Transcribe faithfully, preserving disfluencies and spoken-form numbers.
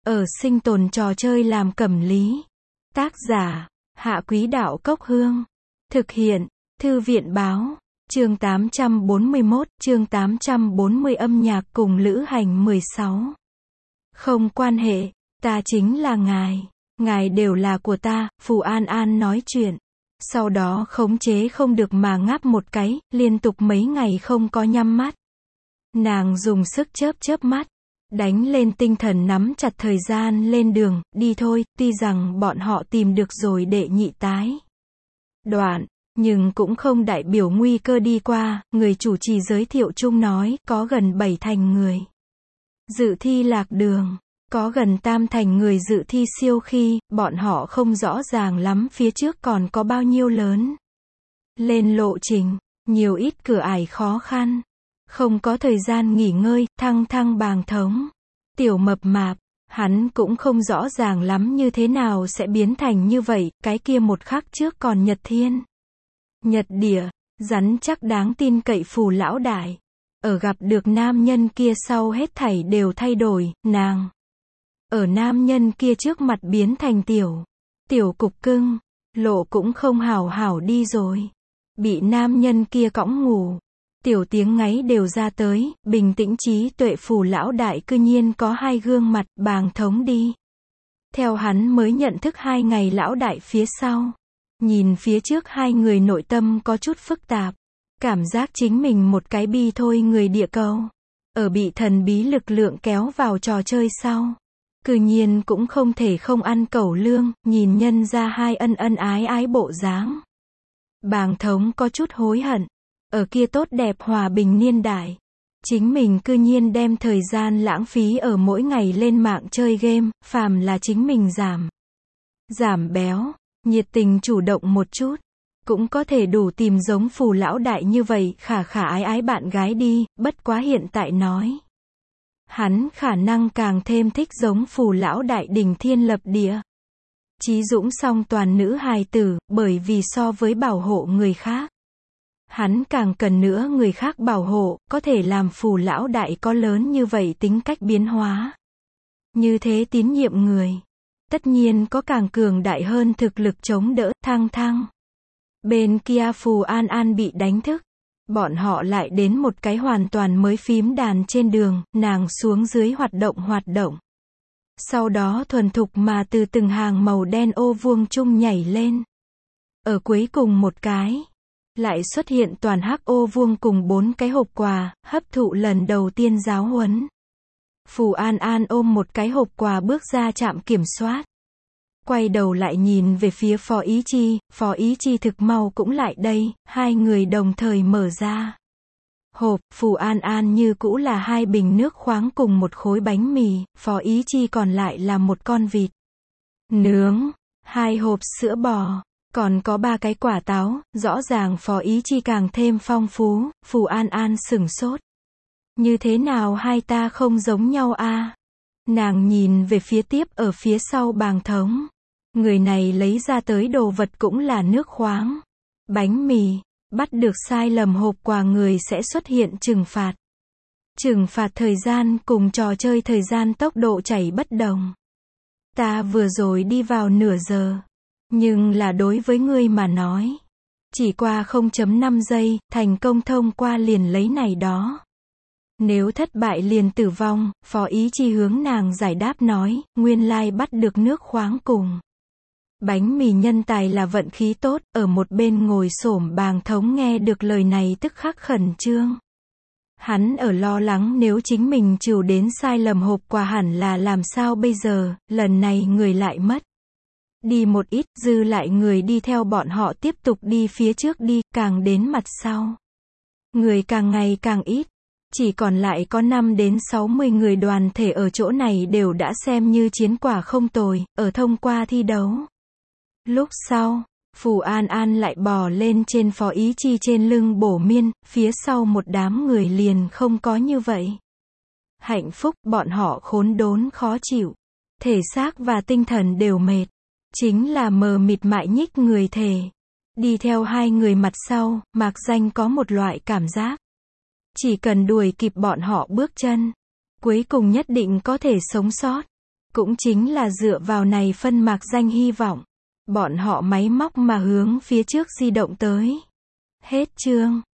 Ở sinh tồn trò chơi làm cẩm lý. Tác giả, Hạ Quý Đạo Cốc Hương. Thực hiện, Thư viện Báo. Chương tám trăm bốn mươi mốt, chương tám trăm bốn mươi âm nhạc cùng lữ hành mười sáu. Không quan hệ, ta chính là ngài. Ngài đều là của ta, Phù An An nói chuyện. Sau đó khống chế không được mà ngáp một cái, liên tục mấy ngày không có nhắm mắt. Nàng dùng sức chớp chớp mắt, đánh lên tinh thần nắm chặt thời gian lên đường, đi thôi, tuy rằng bọn họ tìm được rồi đệ nhị tái đoạn, nhưng cũng không đại biểu nguy cơ đi qua, người chủ trì giới thiệu chung nói, có gần bảy thành người dự thi lạc đường, có gần tam thành người dự thi siêu khi, bọn họ không rõ ràng lắm phía trước còn có bao nhiêu lớn lên lộ trình, nhiều ít cửa ải khó khăn. Không có thời gian nghỉ ngơi, thăng thăng bàng thống. Tiểu mập mạp, hắn cũng không rõ ràng lắm như thế nào sẽ biến thành như vậy, cái kia một khắc trước còn nhật thiên. Nhật địa, rắn chắc đáng tin cậy Phù lão đại. Ở gặp được nam nhân kia sau hết thảy đều thay đổi, nàng. Ở nam nhân kia trước mặt biến thành tiểu. Tiểu cục cưng, lộ cũng không hảo hảo đi rồi. Bị nam nhân kia cõng ngủ. Tiểu tiếng ngáy đều ra tới, bình tĩnh trí tuệ Phù lão đại cư nhiên có hai gương mặt, bàng thống đi. Theo hắn mới nhận thức hai ngày lão đại phía sau. Nhìn phía trước hai người nội tâm có chút phức tạp. Cảm giác chính mình một cái bi thôi người địa cầu. Ở bị thần bí lực lượng kéo vào trò chơi sau. Cư nhiên cũng không thể không ăn cẩu lương, nhìn nhân ra hai ân ân ái ái bộ dáng. Bàng thống có chút hối hận. Ở kia tốt đẹp hòa bình niên đại, chính mình cư nhiên đem thời gian lãng phí ở mỗi ngày lên mạng chơi game, phàm là chính mình giảm. Giảm béo, nhiệt tình chủ động một chút, cũng có thể đủ tìm giống Phù lão đại như vậy, khả khả ái ái bạn gái đi, bất quá hiện tại nói. Hắn khả năng càng thêm thích giống Phù lão đại đỉnh thiên lập địa. Chí dũng song toàn nữ hài tử, bởi vì so với bảo hộ người khác. Hắn càng cần nữa người khác bảo hộ, có thể làm Phù lão đại có lớn như vậy tính cách biến hóa. Như thế tín nhiệm người. Tất nhiên có càng cường đại hơn thực lực chống đỡ, thăng thăng. Bên kia Phù An An bị đánh thức. Bọn họ lại đến một cái hoàn toàn mới phím đàn trên đường, nàng xuống dưới hoạt động hoạt động. Sau đó thuần thục mà từ từng hàng màu đen ô vuông chung nhảy lên. Ở cuối cùng một cái. Lại xuất hiện toàn hắc ô vuông cùng bốn cái hộp quà, hấp thụ lần đầu tiên giáo huấn. Phù An An ôm một cái hộp quà bước ra trạm kiểm soát. Quay đầu lại nhìn về phía Phó Ý Chi, Phó Ý Chi thực mau cũng lại đây, hai người đồng thời mở ra. Hộp, Phù An An như cũ là hai bình nước khoáng cùng một khối bánh mì, Phó Ý Chi còn lại là một con vịt nướng, hai hộp sữa bò. Còn có ba cái quả táo, rõ ràng Phó Ý Chi càng thêm phong phú, Phù An An sửng sốt. Như thế nào hai ta không giống nhau a? Nàng nhìn về phía tiếp ở phía sau bàng thống. Người này lấy ra tới đồ vật cũng là nước khoáng. Bánh mì, bắt được sai lầm hộp quà người sẽ xuất hiện trừng phạt. Trừng phạt thời gian cùng trò chơi thời gian tốc độ chảy bất đồng. Ta vừa rồi đi vào nửa giờ. Nhưng là đối với ngươi mà nói. Chỉ qua không phẩy năm giây, thành công thông qua liền lấy này đó. Nếu thất bại liền tử vong, Phó Ý Chi hướng nàng giải đáp nói, nguyên lai bắt được nước khoáng cùng. Bánh mì nhân tài là vận khí tốt, ở một bên ngồi xổm bàng thống nghe được lời này tức khắc khẩn trương. Hắn ở lo lắng nếu chính mình chịu đến sai lầm hộp quà hẳn là làm sao bây giờ, lần này người lại mất. Đi một ít, dư lại người đi theo bọn họ tiếp tục đi phía trước đi, càng đến mặt sau. Người càng ngày càng ít. Chỉ còn lại có năm đến sáu mươi người đoàn thể ở chỗ này đều đã xem như chiến quả không tồi, ở thông qua thi đấu. Lúc sau, Phù An An lại bò lên trên Phó Ý Chi trên lưng bổ miên, phía sau một đám người liền không có như vậy. Hạnh phúc, bọn họ khốn đốn khó chịu. Thể xác và tinh thần đều mệt. Chính là mờ mịt mại nhích người thể. Đi theo hai người mặt sau, mạc danh có một loại cảm giác. Chỉ cần đuổi kịp bọn họ bước chân, cuối cùng nhất định có thể sống sót. Cũng chính là dựa vào này phân mạc danh hy vọng. Bọn họ máy móc mà hướng phía trước di động tới. Hết chương.